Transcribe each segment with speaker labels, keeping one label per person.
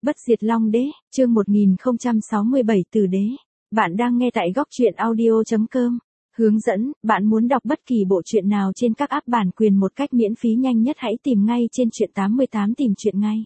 Speaker 1: Bất diệt Long Đế, chương 1067 Tử Đế. Bạn đang nghe tại góc truyện audio.com. Hướng dẫn, bạn muốn đọc bất kỳ bộ truyện nào trên các app bản quyền một cách miễn phí nhanh nhất hãy tìm ngay trên truyện 88 tìm truyện ngay.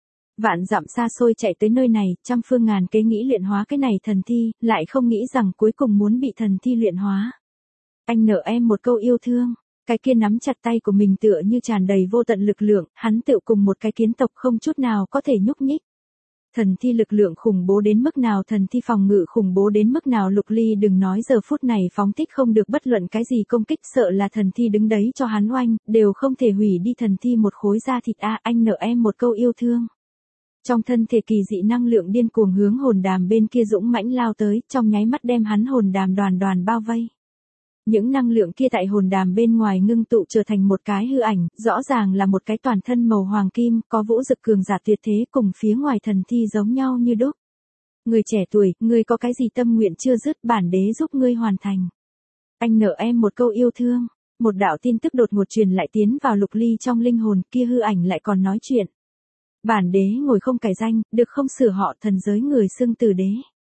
Speaker 1: Vạn dặm xa xôi chạy tới nơi này, trăm phương ngàn kế nghĩ luyện hóa cái này thần thi, lại không nghĩ rằng cuối cùng muốn bị thần thi luyện hóa. Anh nợ em một câu yêu thương. Cái kia nắm chặt tay của mình tựa như tràn đầy vô tận lực lượng, hắn tựu cùng một cái kiến tộc không chút nào có thể nhúc nhích. Thần thi lực lượng khủng bố đến mức nào, thần thi phòng ngự khủng bố đến mức nào, Lục Ly đừng nói giờ phút này phóng thích không được bất luận cái gì công kích, sợ là thần thi đứng đấy cho hắn oanh, đều không thể hủy đi thần thi một khối da thịt. Anh nợ em một câu yêu thương. Trong thân thể kỳ dị năng lượng điên cuồng hướng hồn đàm bên kia dũng mãnh lao tới, trong nháy mắt đem hắn hồn đàm đoàn đoàn bao vây. Những năng lượng kia tại hồn đàm bên ngoài ngưng tụ trở thành một cái hư ảnh, rõ ràng là một cái toàn thân màu hoàng kim, có vũ dực cường giả tuyệt thế cùng phía ngoài thần thi giống nhau như đúc. Người trẻ tuổi, ngươi có cái gì tâm nguyện chưa dứt, bản đế giúp ngươi hoàn thành. Anh nợ em một câu yêu thương. Một đạo tin tức đột ngột truyền lại tiến vào Lục Ly trong linh hồn, kia hư ảnh lại còn nói chuyện. Bản đế ngồi không cải danh, được không sửa họ, thần giới người xưng Tử Đế.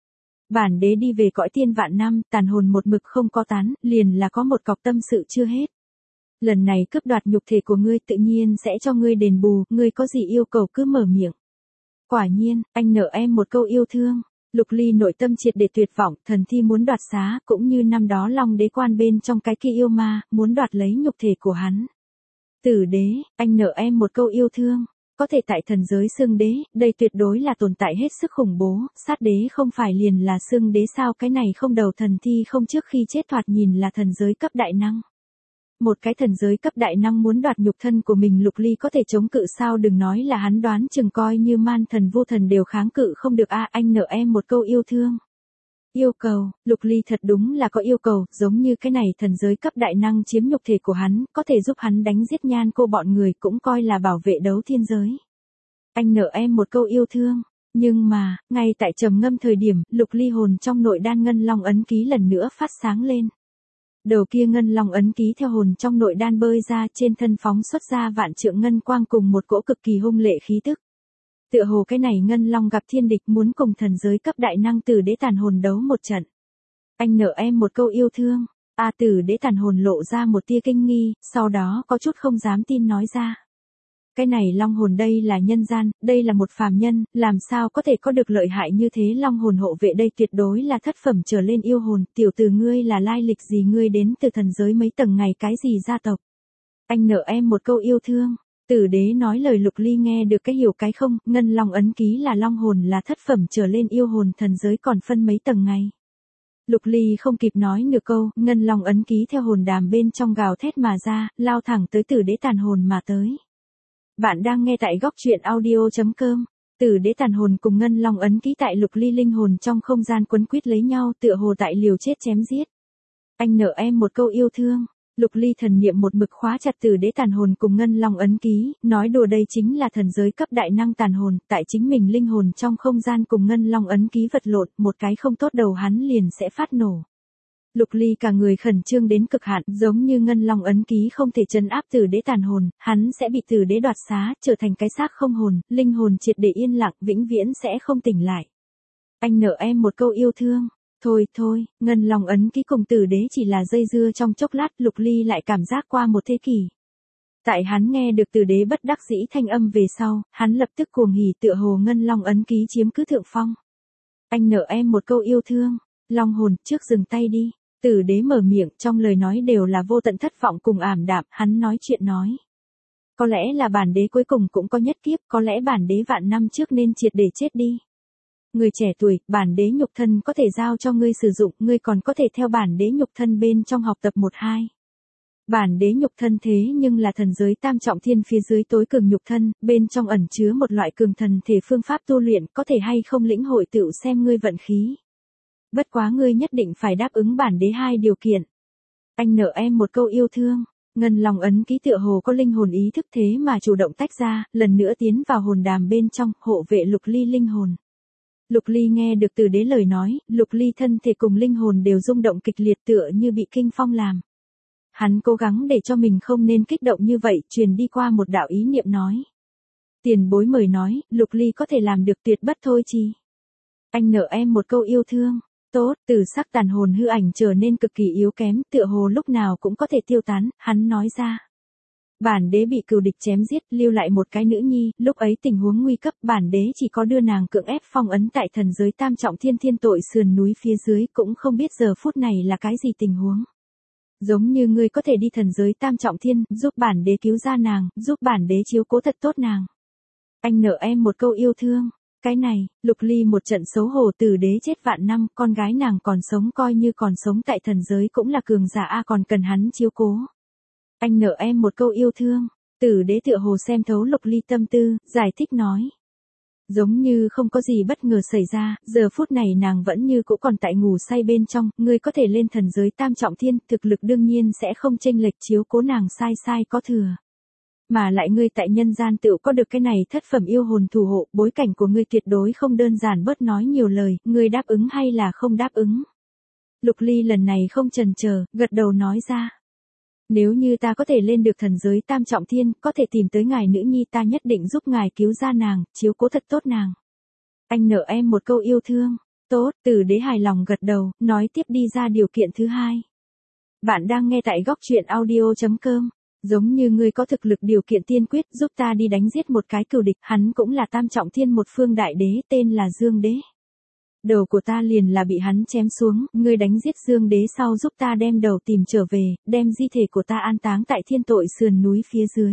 Speaker 1: Bản đế đi về cõi tiên vạn năm, tàn hồn một mực không có tán, liền là có một cọc tâm sự chưa hết. Lần này cướp đoạt nhục thể của ngươi tự nhiên sẽ cho ngươi đền bù, ngươi có gì yêu cầu cứ mở miệng. Quả nhiên, anh nợ em một câu yêu thương. Lục Ly nội tâm triệt để tuyệt vọng, thần thi muốn đoạt xá, cũng như năm đó Long Đế quan bên trong cái kia yêu ma, muốn đoạt lấy nhục thể của hắn. Tử Đế, anh nợ em một câu yêu thương. Có thể tại thần giới xương đế, đây tuyệt đối là tồn tại hết sức khủng bố, sát đế không phải liền là xương đế sao, cái này không đầu thần thi không trước khi chết thoạt nhìn là thần giới cấp đại năng. Một cái thần giới cấp đại năng muốn đoạt nhục thân của mình, Lục Ly có thể chống cự sao, đừng nói là hắn, đoán chừng coi như man thần vô thần đều kháng cự không được. Anh nợ em một câu yêu thương. Yêu cầu, Lục Ly thật đúng là có yêu cầu, giống như cái này thần giới cấp đại năng chiếm nhục thể của hắn, có thể giúp hắn đánh giết Nhan Cô bọn người, cũng coi là bảo vệ đấu thiên giới. Anh nợ em một câu yêu thương. Nhưng mà, ngay tại trầm ngâm thời điểm, Lục Ly hồn trong nội đan ngân long ấn ký lần nữa phát sáng lên. Đầu kia ngân long ấn ký theo hồn trong nội đan bơi ra, trên thân phóng xuất ra vạn trượng ngân quang cùng một cỗ cực kỳ hung lệ khí tức. Tựa hồ cái này ngân long gặp thiên địch, muốn cùng thần giới cấp đại năng Tử Đế tàn hồn đấu một trận. Anh nợ em một câu yêu thương. Tử Đế tàn hồn lộ ra một tia kinh nghi, sau đó có chút không dám tin nói ra. Cái này long hồn đây là nhân gian, đây là một phàm nhân, làm sao có thể có được lợi hại như thế, long hồn hộ vệ đây tuyệt đối là thất phẩm trở lên yêu hồn, tiểu tử ngươi là lai lịch gì, ngươi đến từ thần giới mấy tầng ngày cái gì gia tộc. Anh nợ em một câu yêu thương. Tử Đế nói lời, Lục Ly nghe được cái hiểu cái không, ngân long ấn ký là long hồn là thất phẩm trở lên yêu hồn, thần giới còn phân mấy tầng ngày. Lục Ly không kịp nói nửa câu, ngân long ấn ký theo hồn đàm bên trong gào thét mà ra, lao thẳng tới Tử Đế tàn hồn mà tới. Bạn đang nghe tại góc truyện audio.com. Tử Đế tàn hồn cùng ngân long ấn ký tại Lục Ly linh hồn trong không gian quấn quýt lấy nhau, tựa hồ tại liều chết chém giết. Anh nợ em một câu yêu thương. Lục Ly thần niệm một mực khóa chặt Tử Đế tàn hồn cùng ngân long ấn ký, nói đùa đây chính là thần giới cấp đại năng tàn hồn, tại chính mình linh hồn trong không gian cùng ngân long ấn ký vật lộn, một cái không tốt đầu hắn liền sẽ phát nổ. Lục Ly cả người khẩn trương đến cực hạn, giống như ngân long ấn ký không thể trấn áp Tử Đế tàn hồn, hắn sẽ bị Tử Đế đoạt xá, trở thành cái xác không hồn, linh hồn triệt để yên lặng, vĩnh viễn sẽ không tỉnh lại. Anh nợ em một câu yêu thương. Thôi, ngân long ấn ký cùng Tử Đế chỉ là dây dưa trong chốc lát, Lục Ly lại cảm giác qua một thế kỷ. Tại hắn nghe được Tử Đế bất đắc dĩ thanh âm về sau, hắn lập tức cuồng hỉ, tựa hồ ngân long ấn ký chiếm cứ thượng phong. Anh nợ em một câu yêu thương. Long hồn, trước dừng tay đi. Tử Đế mở miệng, trong lời nói đều là vô tận thất vọng cùng ảm đạm, hắn nói chuyện nói. Có lẽ là bản đế cuối cùng cũng có nhất kiếp, có lẽ bản đế vạn năm trước nên triệt để chết đi. Người trẻ tuổi, bản đế nhục thân có thể giao cho ngươi sử dụng, ngươi còn có thể theo bản đế nhục thân bên trong học tập 1-2. Bản đế nhục thân thế nhưng là thần giới tam trọng thiên phía dưới tối cường nhục thân, bên trong ẩn chứa một loại cường thần thể phương pháp tu luyện, có thể hay không lĩnh hội tựu xem ngươi vận khí. Bất quá ngươi nhất định phải đáp ứng bản đế 2 điều kiện. Anh nợ em một câu yêu thương. Ngân long ấn ký tựa hồ có linh hồn ý thức thế mà chủ động tách ra, lần nữa tiến vào hồn đàm bên trong, hộ vệ Lục Ly linh hồn. Lục Ly nghe được Tử Đế lời nói, Lục Ly thân thể cùng linh hồn đều rung động kịch liệt, tựa như bị kinh phong làm. Hắn cố gắng để cho mình không nên kích động như vậy, truyền đi qua một đạo ý niệm nói. Tiền bối mời nói, Lục Ly có thể làm được tuyệt bất thôi chi. Anh nợ em một câu yêu thương. Tốt, từ sắc tàn hồn hư ảnh trở nên cực kỳ yếu kém, tựa hồ lúc nào cũng có thể tiêu tán, hắn nói ra. Bản đế bị cừu địch chém giết, lưu lại một cái nữ nhi, lúc ấy tình huống nguy cấp, bản đế chỉ có đưa nàng cưỡng ép phong ấn tại thần giới tam trọng thiên thiên tội sườn núi phía dưới, cũng không biết giờ phút này là cái gì tình huống. Giống như ngươi có thể đi thần giới tam trọng thiên, giúp bản đế cứu ra nàng, giúp bản đế chiếu cố thật tốt nàng. Anh nợ em một câu yêu thương. Cái này, Lục Ly một trận xấu hổ, Tử đế chết vạn năm, con gái nàng còn sống, coi như còn sống tại thần giới cũng là cường giả a, còn cần hắn chiếu cố. Anh nợ em một câu yêu thương. Tử đế tựa hồ xem thấu Lục Ly tâm tư, giải thích nói. Giống như không có gì bất ngờ xảy ra, giờ phút này nàng vẫn như cũ còn tại ngủ say bên trong, ngươi có thể lên thần giới tam trọng thiên, thực lực đương nhiên sẽ không chênh lệch, chiếu cố nàng sai có thừa. Mà lại ngươi tại nhân gian tựu có được cái này thất phẩm yêu hồn thủ hộ, bối cảnh của ngươi tuyệt đối không đơn giản, bớt nói nhiều lời, ngươi đáp ứng hay là không đáp ứng? Lục Ly lần này không chần chờ, gật đầu nói ra. Nếu như ta có thể lên được thần giới tam trọng thiên, có thể tìm tới ngài nữ nhi, ta nhất định giúp ngài cứu ra nàng, chiếu cố thật tốt nàng. Anh nợ em một câu yêu thương. Tốt, Tử đế hài lòng gật đầu, nói tiếp đi ra điều kiện thứ hai. Bạn đang nghe tại góc truyện audio.com. Giống như ngươi có thực lực, điều kiện tiên quyết, giúp ta đi đánh giết một cái cừu địch, hắn cũng là tam trọng thiên một phương đại đế, tên là Dương Đế. Đầu của ta liền là bị hắn chém xuống, ngươi đánh giết Dương Đế sau giúp ta đem đầu tìm trở về, đem di thể của ta an táng tại thiên tội sườn núi phía dưới.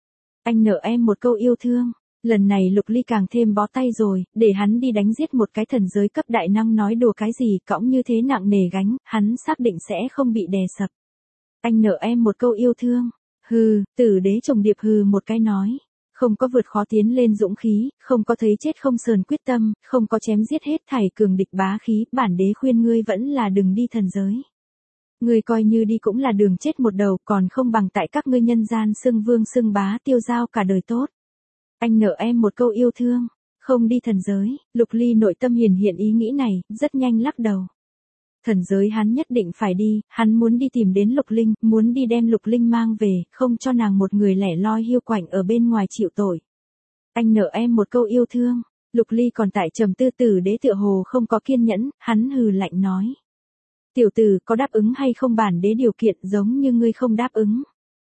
Speaker 1: Anh nợ em một câu yêu thương. Lần này Lục Ly càng thêm bó tay rồi, để hắn đi đánh giết một cái thần giới cấp đại năng, nói đùa cái gì, cõng như thế nặng nề gánh, hắn xác định sẽ không bị đè sập. Anh nợ em một câu yêu thương. Hừ, Tử đế trùng điệp hừ một cái nói. Không có vượt khó tiến lên dũng khí, không có thấy chết không sờn quyết tâm, không có chém giết hết thảy cường địch bá khí, bản đế khuyên ngươi vẫn là đừng đi thần giới. Ngươi coi như đi cũng là đường chết một đầu, còn không bằng tại các ngươi nhân gian xưng vương xưng bá, tiêu dao cả đời tốt. Anh nợ em một câu yêu thương. Không đi thần giới, Lục Ly nội tâm hiện ý nghĩ này, rất nhanh lắc đầu. Thần giới hắn nhất định phải đi, hắn muốn đi tìm đến Lục Linh, muốn đi đem Lục Linh mang về, không cho nàng một người lẻ loi hiu quạnh ở bên ngoài chịu tội. Anh nợ em một câu yêu thương. Lục Ly còn tại trầm tư, Tử đế tựa hồ không có kiên nhẫn, hắn hừ lạnh nói. Tiểu tử, có đáp ứng hay không bản đế điều kiện, giống như ngươi không đáp ứng.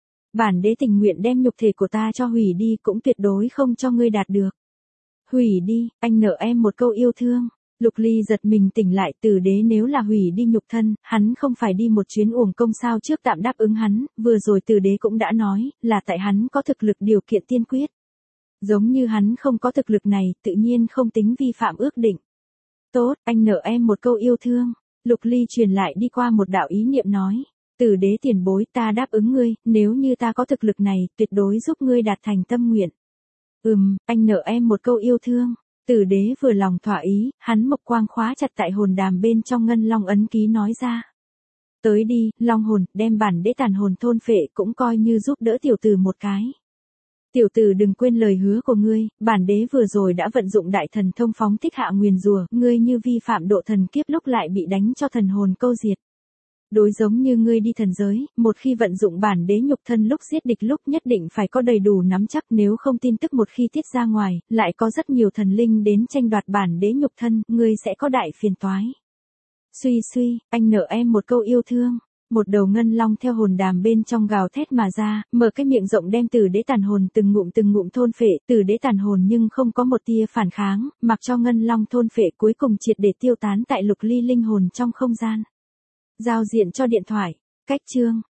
Speaker 1: Bản đế tình nguyện đem nhục thể của ta cho hủy đi, cũng tuyệt đối không cho ngươi đạt được. Hủy đi, anh nợ em một câu yêu thương. Lục Ly giật mình tỉnh lại, Tử đế nếu là hủy đi nhục thân, hắn không phải đi một chuyến uổng công sao, trước tạm đáp ứng hắn, vừa rồi Tử đế cũng đã nói, là tại hắn có thực lực, điều kiện tiên quyết. Giống như hắn không có thực lực này, tự nhiên không tính vi phạm ước định. Tốt, anh nợ em một câu yêu thương. Lục Ly truyền lại đi qua một đạo ý niệm nói. Tử đế tiền bối, ta đáp ứng ngươi, nếu như ta có thực lực này, tuyệt đối giúp ngươi đạt thành tâm nguyện. Anh nợ em một câu yêu thương. Tử đế vừa lòng thỏa ý, hắn mộc quang khóa chặt tại hồn đàm bên trong ngân long ấn ký nói ra. Tới đi, long hồn, đem bản đế tàn hồn thôn phệ, cũng coi như giúp đỡ tiểu tử một cái. Tiểu tử đừng quên lời hứa của ngươi, bản đế vừa rồi đã vận dụng đại thần thông phóng thích hạ nguyền rủa, ngươi như vi phạm độ thần kiếp lúc lại bị đánh cho thần hồn câu diệt. Đối giống như ngươi đi thần giới, một khi vận dụng bản đế nhục thân lúc giết địch lúc nhất định phải có đầy đủ nắm chắc, nếu không tin tức một khi tiết ra ngoài, lại có rất nhiều thần linh đến tranh đoạt bản đế nhục thân, ngươi sẽ có đại phiền toái. Suy, anh nợ em một câu yêu thương. Một đầu ngân long theo hồn đàm bên trong gào thét mà ra, mở cái miệng rộng đem Tử đế tàn hồn từng ngụm thôn phệ, Tử đế tàn hồn nhưng không có một tia phản kháng, mặc cho ngân long thôn phệ, cuối cùng triệt để tiêu tán tại Lục Ly linh hồn trong không gian. Giao diện cho điện thoại. Cách chương.